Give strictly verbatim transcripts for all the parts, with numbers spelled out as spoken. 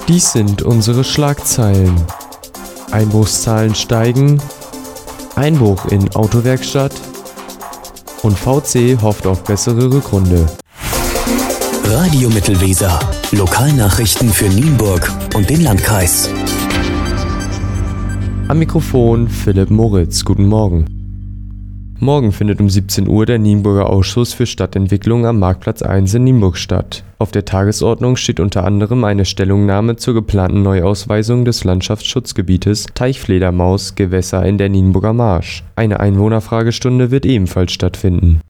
Dies sind unsere Schlagzeilen. Einbruchszahlen steigen, Einbruch in Autowerkstatt und V C hofft auf bessere Rückrunde. Radio Mittelweser. Lokalnachrichten für Nienburg und den Landkreis. Am Mikrofon Philipp Moritz. Guten Morgen. Morgen findet um siebzehn Uhr der Nienburger Ausschuss für Stadtentwicklung am Marktplatz eins in Nienburg statt. Auf der Tagesordnung steht unter anderem eine Stellungnahme zur geplanten Neuausweisung des Landschaftsschutzgebietes Teichfledermaus Gewässer in der Nienburger Marsch. Eine Einwohnerfragestunde wird ebenfalls stattfinden.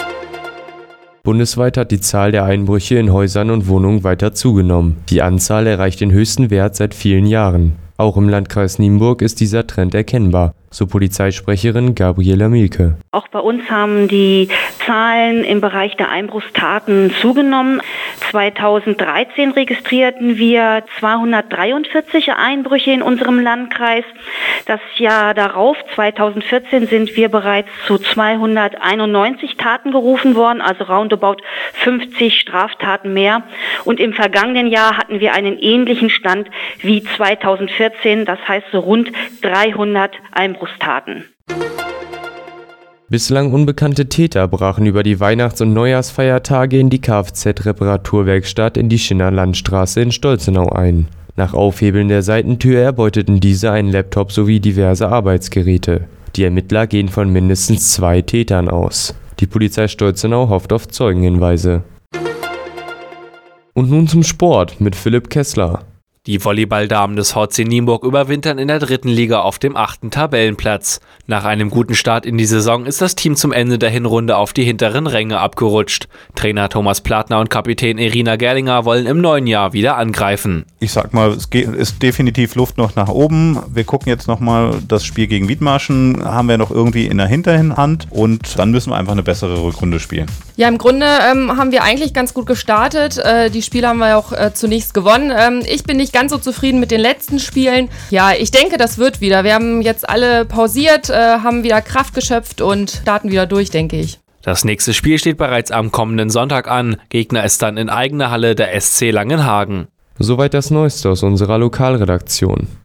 Bundesweit hat die Zahl der Einbrüche in Häusern und Wohnungen weiter zugenommen. Die Anzahl erreicht den höchsten Wert seit vielen Jahren. Auch im Landkreis Nienburg ist dieser Trend erkennbar, so Polizeisprecherin Gabriela Mielke. Auch bei uns haben die Zahlen im Bereich der Einbruchstaten zugenommen. zweitausenddreizehn registrierten wir zweihundertdreiundvierzig Einbrüche in unserem Landkreis. Das Jahr darauf, zweitausendvierzehn, sind wir bereits zu zweihunderteinundneunzig Taten gerufen worden, also roundabout fünfzig Straftaten mehr. Und im vergangenen Jahr hatten wir einen ähnlichen Stand wie zweitausendvierzehn, das heißt so rund dreihundert Einbruchstaten. Bislang unbekannte Täter brachen über die Weihnachts- und Neujahrsfeiertage in die Kfz-Reparaturwerkstatt in die Schinner-Landstraße in Stolzenau ein. Nach Aufhebeln der Seitentür erbeuteten diese einen Laptop sowie diverse Arbeitsgeräte. Die Ermittler gehen von mindestens zwei Tätern aus. Die Polizei Stolzenau hofft auf Zeugenhinweise. Und nun zum Sport mit Philipp Kessler. Die Volleyballdamen des V C Nienburg überwintern in der dritten Liga auf dem achten Tabellenplatz. Nach einem guten Start in die Saison ist das Team zum Ende der Hinrunde auf die hinteren Ränge abgerutscht. Trainer Thomas Platner und Kapitän Irina Gerlinger wollen im neuen Jahr wieder angreifen. Ich sag mal, es ist definitiv Luft noch nach oben. Wir gucken jetzt nochmal das Spiel gegen Wiedmarschen, haben wir noch irgendwie in der Hinterhand und dann müssen wir einfach eine bessere Rückrunde spielen. Ja, im Grunde ähm, haben wir eigentlich ganz gut gestartet. Äh, die Spiele haben wir auch äh, zunächst gewonnen. Ähm, ich bin nicht ganz so zufrieden mit den letzten Spielen. Ja, ich denke, das wird wieder. Wir haben jetzt alle pausiert, äh, haben wieder Kraft geschöpft und starten wieder durch, denke ich. Das nächste Spiel steht bereits am kommenden Sonntag an. Gegner ist dann in eigener Halle der S C Langenhagen. Soweit das Neueste aus unserer Lokalredaktion.